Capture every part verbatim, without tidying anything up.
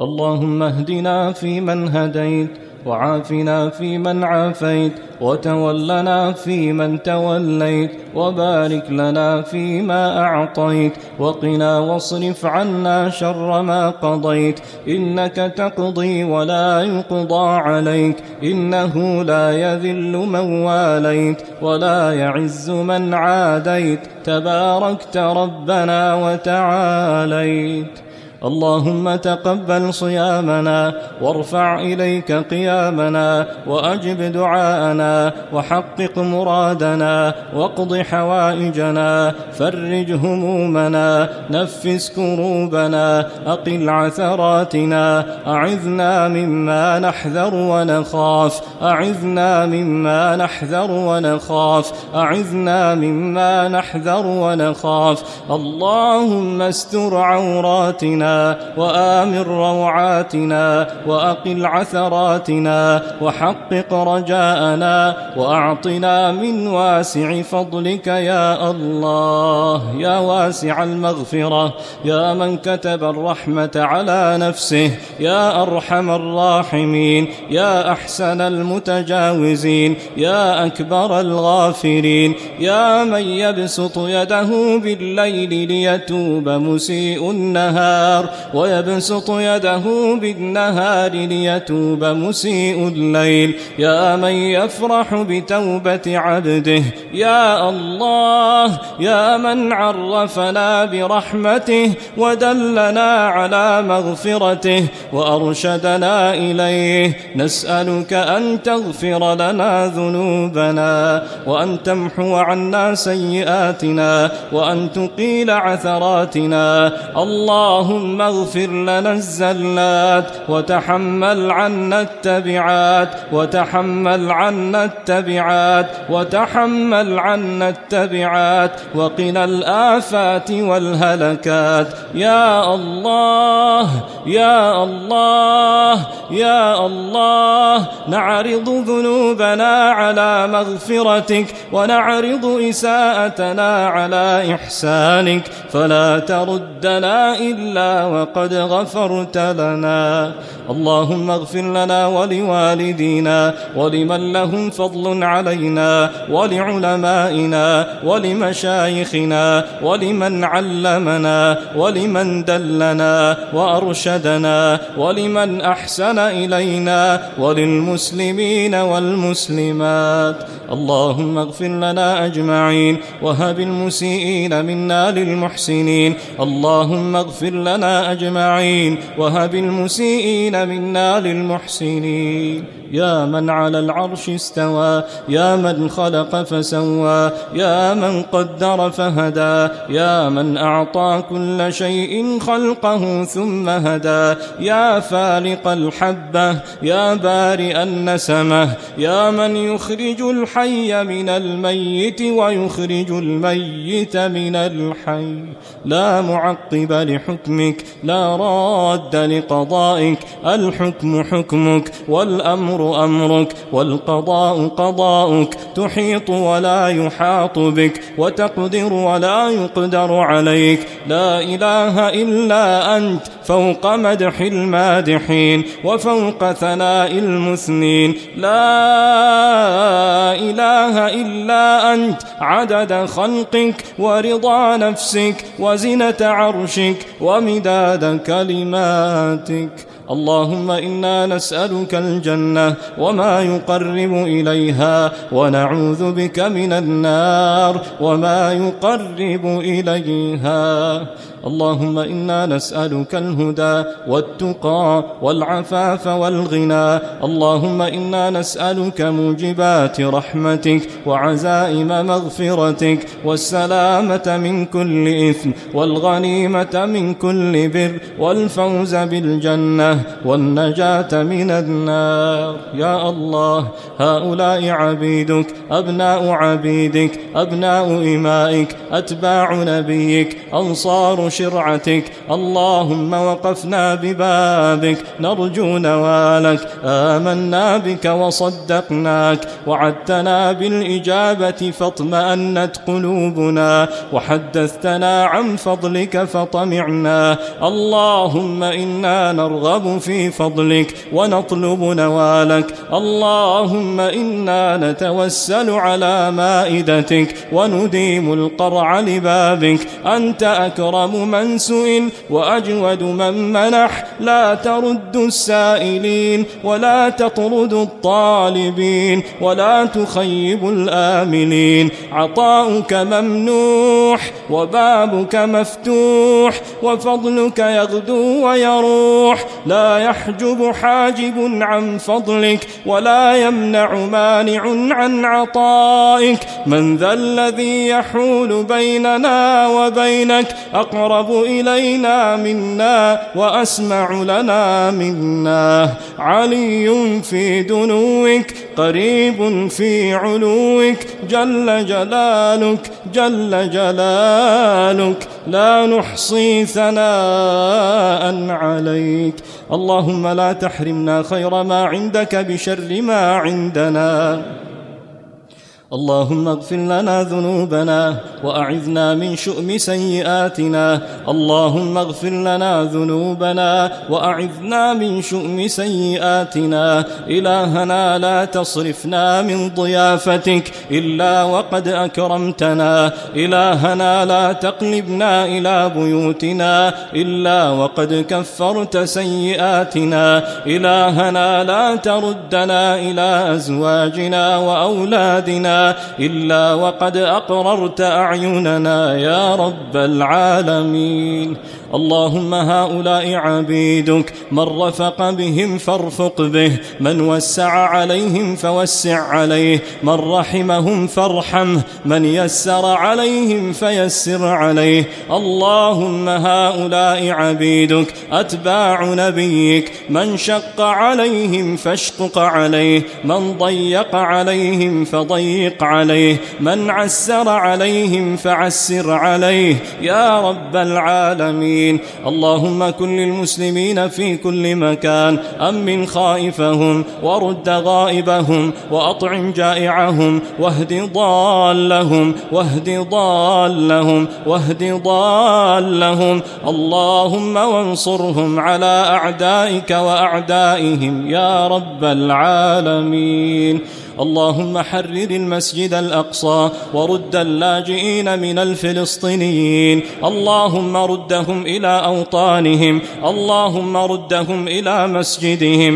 اللهم اهدنا فيمن هديت، وعافنا فيمن عافيت، وتولنا فيمن توليت، وبارك لنا فيما أعطيت، وقنا واصرف عنا شر ما قضيت، إنك تقضي ولا يقضى عليك، إنه لا يذل من واليت ولا يعز من عاديت، تباركت ربنا وتعاليت. اللهم تقبل صيامنا، وارفع إليك قيامنا، وأجب دعاءنا، وحقق مرادنا، واقض حوائجنا، فرج همومنا، نفس كروبنا، أقل عثراتنا، أعذنا مما نحذر ونخاف، أعذنا مما نحذر ونخاف، أعذنا مما نحذر ونخاف. اللهم استر عوراتنا، وآمن روعاتنا، وأقل عثراتنا، وحقق رجاءنا، وأعطنا من واسع فضلك يا الله، يا واسع المغفرة، يا من كتب الرحمة على نفسه، يا أرحم الراحمين، يا أحسن المتجاوزين، يا أكبر الغافرين، يا من يبسط يده بالليل ليتوب مسيء النهار، ويبسط يده بالنهار ليتوب مسيء الليل، يا من يفرح بتوبة عبده، يا الله، يا من عرفنا برحمته، ودلنا على مغفرته، وأرشدنا إليه. نسألك أن تغفر لنا ذنوبنا، وأن تمحو عنا سيئاتنا، وأن تقيل عثراتنا. اللهم اغفر لنا الزلات، وتحمل عنا التبعات، وتحمل عنا التبعات، وتحمل عنا التبعات، وقنا الآفات والهلكات. يا الله، يا الله، يا الله، نعرض ذنوبنا على مغفرتك، ونعرض إساءتنا على إحسانك، فلا تردنا إلا وقد غفرت لنا. اللهم اغفر لنا ولوالدينا، ولمن لهم فضل علينا، ولعلمائنا، ولمشايخنا، ولمن علمنا، ولمن دلنا وأرشدنا، ولمن أحسن إلينا، وللمسلمين والمسلمات. اللهم اغفر لنا أجمعين، وهب المسيئين منا للمحسنين. اللهم اغفر لنا أجمعين، وهب المسيئين منا للمحسنين. يا من على العرش استوى، يا من خلق فسوى، يا من قدر فهدى، يا من أعطى كل شيء خلقه ثم هدى، يا فالق الحبة، يا بارئ النسمة، يا من يخرج الحي من الميت ويخرج الميت من الحي. لا معقب لحكمك، لا راد لقضائك. الحكم حكمك، والأمر أمرك، والقضاء قضاؤك. تحيط ولا يحاط بك، وتقدر ولا يقدر عليك. لا إله إلا أنت، فوق مدح المادحين، وفوق ثناء المثنين. لا إله إلا أنت، عدد خلقك، ورضا نفسك، وزنة عرشك، ومداد كلماتك. اللهم إنا نسألك الجنة وما يقرب إليها، ونعوذ بك من النار وما يقرب إليها. اللهم إنا نسألك الهدى والتقى والعفاف والغنى. اللهم إنا نسألك موجبات رحمتك، وعزائم مغفرتك، والسلامة من كل إثم، والغنيمة من كل بر، والفوز بالجنة، والنجاة من النار. يا الله، هؤلاء عبيدك، أبناء عبيدك، أبناء إمائك، أتباع نبيك، أنصار شرعتك. اللهم وقفنا ببابك نرجو نوالك، آمنا بك وصدقناك، وعدتنا بالإجابة فاطمأنت قلوبنا، وحدثتنا عن فضلك فطمعنا. اللهم إنا نرغب نرغب في فضلك ونطلب نوالك. اللهم إنا نتوسل على مائدتك ونديم القرع لبابك. أنت أكرم من سئل وأجود من منح، لا ترد السائلين ولا تطرد الطالبين ولا تخيب الآملين. عطاؤك ممنوح وبابك مفتوح وفضلك يغدو ويروح، لا يحجب حاجب عن فضلك ولا يمنع مانع عن عطائك. من ذا الذي يحول بيننا وبينك؟ أقرب إلينا منا وأسمع لنا منا. علي في دنوك قريب في علوك، جل جلالك جل جلالك، لا نحصي ثناء عليك. اللهم لا تحرمنا خير ما عندك بشر ما عندنا. اللهم اغفر لنا ذنوبنا وأعذنا من شؤم سيئاتنا. اللهم اغفر لنا ذنوبنا وأعذنا من شؤم سيئاتنا. إلهنا لا تصرفنا من ضيافتك إلا وقد أكرمتنا. إلهنا لا تقلبنا إلى بيوتنا إلا وقد كفرت سيئاتنا. إلهنا لا تردنا إلى أزواجنا وأولادنا إلا وقد أقررت أعيننا يا رب العالمين. اللهم هؤلاء عبيدك، من رفق بهم فارفق به، من وسع عليهم فوسع عليه، من رحمهم فارحمه، من يسر عليهم فيسر عليه. اللهم هؤلاء عبيدك أتباع نبيك، من شق عليهم فاشقق عليه، من ضيق عليهم فضيق عليه، من عسر عليهم فعسر عليه يا رب العالمين. اللهم كن للمسلمين في كل مكان، أمن خائفهم ورد غائبهم وأطعم جائعهم واهد ضالهم واهد ضالهم واهد ضالهم. اللهم وانصرهم على أعدائك وأعدائهم يا رب العالمين. اللهم حرر المسجد الأقصى ورد اللاجئين من الفلسطينيين. اللهم ردهم إلى أوطانهم، اللهم ردهم إلى مسجدهم.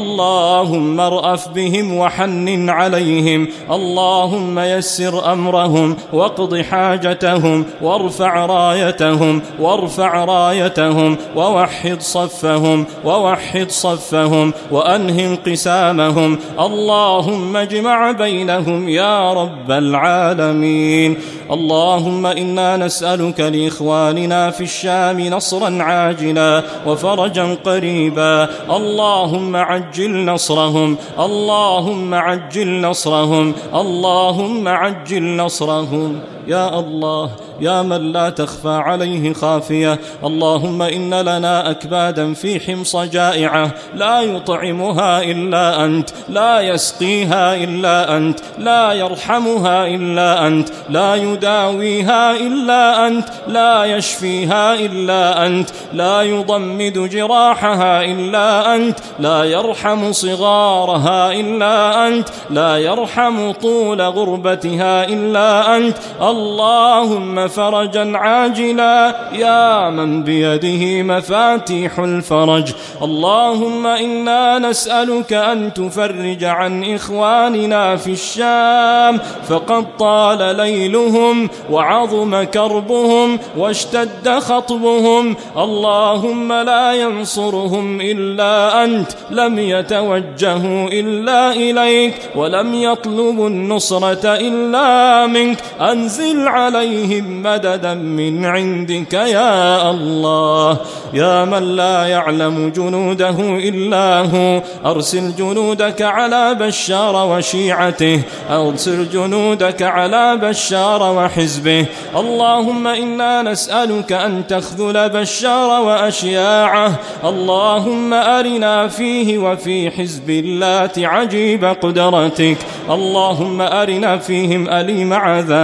اللهم ارأف بهم وحنن عليهم. اللهم يسر أمرهم واقض حاجتهم وارفع رايتهم وارفع رايتهم ووحد صفهم ووحد صفهم وأنهِ انقسامهم. اللهم اجمع بينهم يا رب العالمين. اللهم إنا نسألك لإخواننا في الشام نصرا عاجلا وفرجا قريبا. اللهم عجل نصرهم، اللهم عجل نصرهم، اللهم عجل نصرهم يا الله يا من لا تخفى عليه خافية. اللهم إن لنا أكبادا في حمص جائعة لا يطعمها إلا أنت، لا يسقيها إلا أنت، لا يرحمها إلا أنت، لا يداويها إلا أنت، لا يشفيها إلا أنت، لا يضمد جراحها إلا أنت، لا يرحم صغارها إلا أنت، لا يرحم طول غربتها إلا أنت. اللهم فرجا عاجلا يا من بيده مفاتيح الفرج. اللهم إنا نسألك أن تفرج عن إخواننا في الشام، فقد طال ليلهم وعظم كربهم واشتد خطبهم. اللهم لا ينصرهم إلا أنت، لم يتوجهوا إلا إليك ولم يطلبوا النصرة إلا منك. أنزل عليهم مددا من عندك يا الله يا من لا يعلم جنوده إلا هو. أرسل جنودك على بشار وشيعته، أرسل جنودك على بشار وحزبه. اللهم إنا نسألك أن تخذل بشار وأشياعه. اللهم أرنا فيه وفي حزب اللات عجيب قدرتك. اللهم أرنا فيهم أليم عذابك.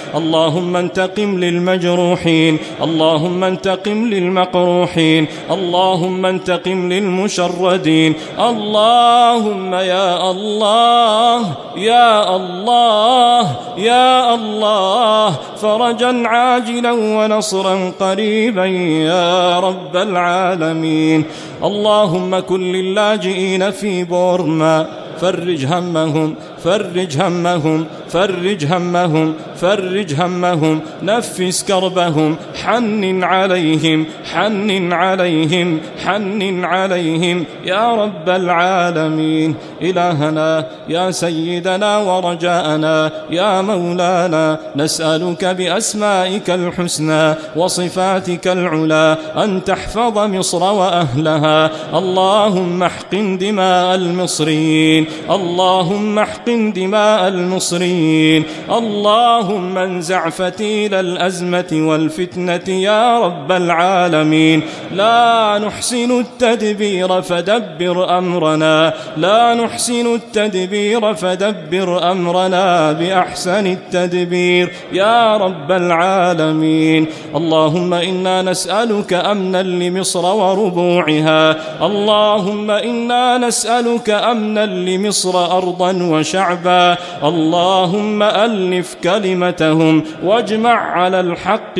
اللهم انتقم للمجروحين، اللهم انتقم للمقروحين، اللهم انتقم للمشردين. اللهم يا الله يا الله يا الله فرجا عاجلا ونصرا قريبا يا رب العالمين. اللهم كن للاجئين في بورما فرج همهم فرج همهم فرج همهم فرج همهم نفس كربهم، حنن عليهم حنن عليهم حنن عليهم يا رب العالمين. إلهنا يا سيدنا ورجاءنا يا مولانا، نسألك بأسمائك الحسنى وصفاتك العلى أن تحفظ مصر وأهلها. اللهم احقن دماء المصريين، اللهم احقن دماء المصريين، اللهم انزع فتيل الأزمة والفتنة يا رب العالمين. لا نحسن التدبير فدبر أمرنا، لا نحسن التدبير فدبر أمرنا بأحسن التدبير يا رب العالمين. اللهم إنا نسألك أمنا لمصر وربوعها، اللهم إنا نسألك أمنا لمصر أرضا وشعبا. اللهم ألف كلمتهم واجمع على الحق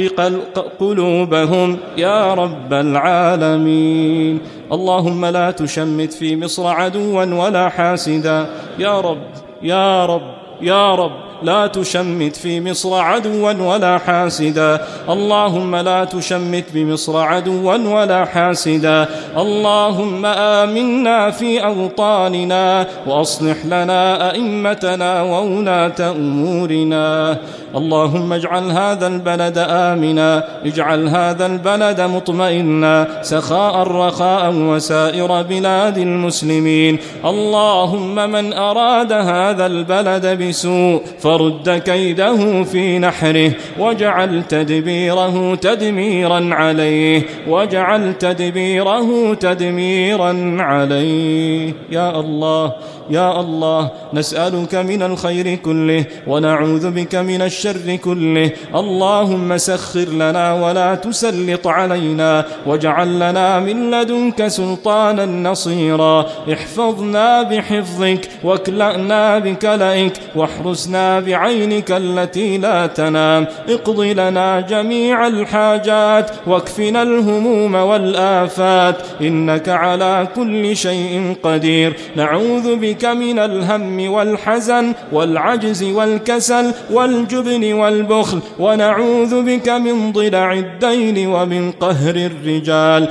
قلوبهم يا رب العالمين. اللهم لا تشمت في مصر عدوا ولا حاسدا يا رب يا رب يا رب، لا تشمت في مصر عدوا ولا حاسدا. اللهم لا تشمت بمصر عدوا ولا حاسدا. اللهم آمنا في أوطاننا وأصلح لنا أئمتنا وولاة أمورنا. اللهم اجعل هذا البلد آمنا، اجعل هذا البلد مطمئنا سخاء رخاء وسائر بلاد المسلمين. اللهم من أراد هذا البلد بسوء فرد كيده في نحره، واجعل تدبيره تدميرا عليه، واجعل تدبيره تدميرا عليه. يا الله يا الله نسألك من الخير كله ونعوذ بك من الشر كله. اللهم سخر لنا ولا تسلط علينا، واجعل لنا من لدنك سلطانا نصيرا. احفظنا بحفظك واكلأنا بكلئك واحرسنا بعينك التي لا تنام. اقض لنا جميع الحاجات واكفنا الهموم والآفات، إنك على كل شيء قدير. نعوذ بك من الهم والحزن والعجز والكسل والجبن والبخل، ونعوذ بك من ضلع الدين ومن قهر الرجال.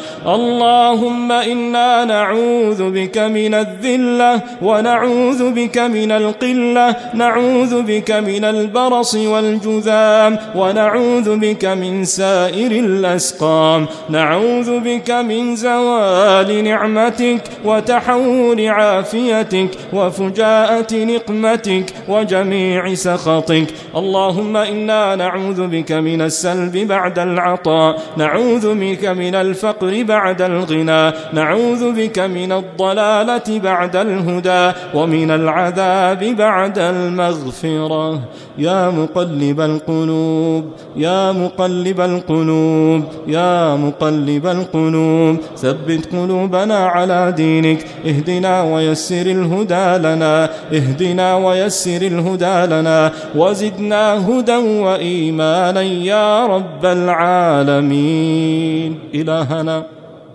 اللهم إنا نعوذ بك من الذلة ونعوذ بك من القلة، نعوذ بك من البرص والجذام، ونعوذ بك من سائر الأسقام. نعوذ بك من زوال نعمتك وتحول عافيتك وفجاءة نقمتك وجميع سخطك. اللهم إنا نعوذ بك من السلب بعد العطاء، نعوذ بك من الفقر بعد الغنى، نعوذ بك من الضلالة بعد الهدى، ومن العذاب بعد المغفرة. يا مقلب القلوب يا مقلب القلوب يا مقلب القلوب ثبت قلوبنا على دينك. اهدنا ويسر الهدى لنا، اهدنا ويسر الهدى لنا، وزدنا هدى وإيمانا يا رب العالمين. إلهنا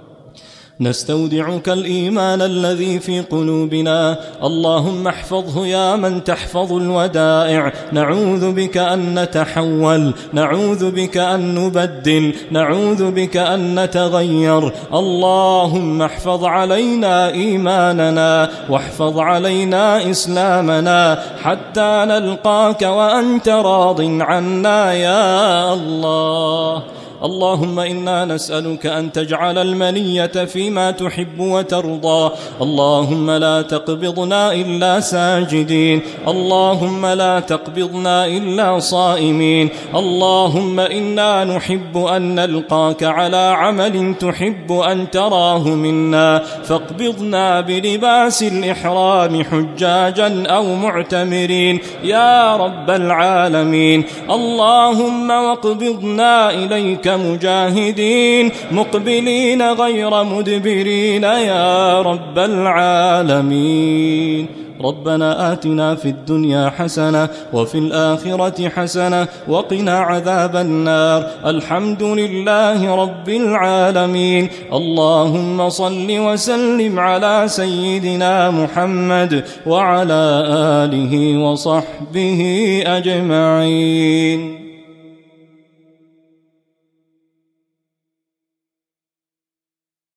نستودعك الإيمان الذي في قلوبنا، اللهم احفظه يا من تحفظ الودائع. نعوذ بك أن نتحول، نعوذ بك أن نبدل، نعوذ بك أن نتغير. اللهم احفظ علينا إيماننا واحفظ علينا إسلامنا حتى نلقاك وأنت راض عنا يا الله. اللهم إنا نسألك أن تجعل المنية فيما تحب وترضى. اللهم لا تقبضنا إلا ساجدين، اللهم لا تقبضنا إلا صائمين. اللهم إنا نحب أن نلقاك على عمل تحب أن تراه منا، فاقبضنا بلباس الإحرام حجاجا أو معتمرين يا رب العالمين. اللهم واقبضنا إليك مجاهدين مقبلين غير مدبرين يا رب العالمين. ربنا آتنا في الدنيا حسنة وفي الآخرة حسنة وقنا عذاب النار. الحمد لله رب العالمين. اللهم صل وسلم على سيدنا محمد وعلى آله وصحبه أجمعين.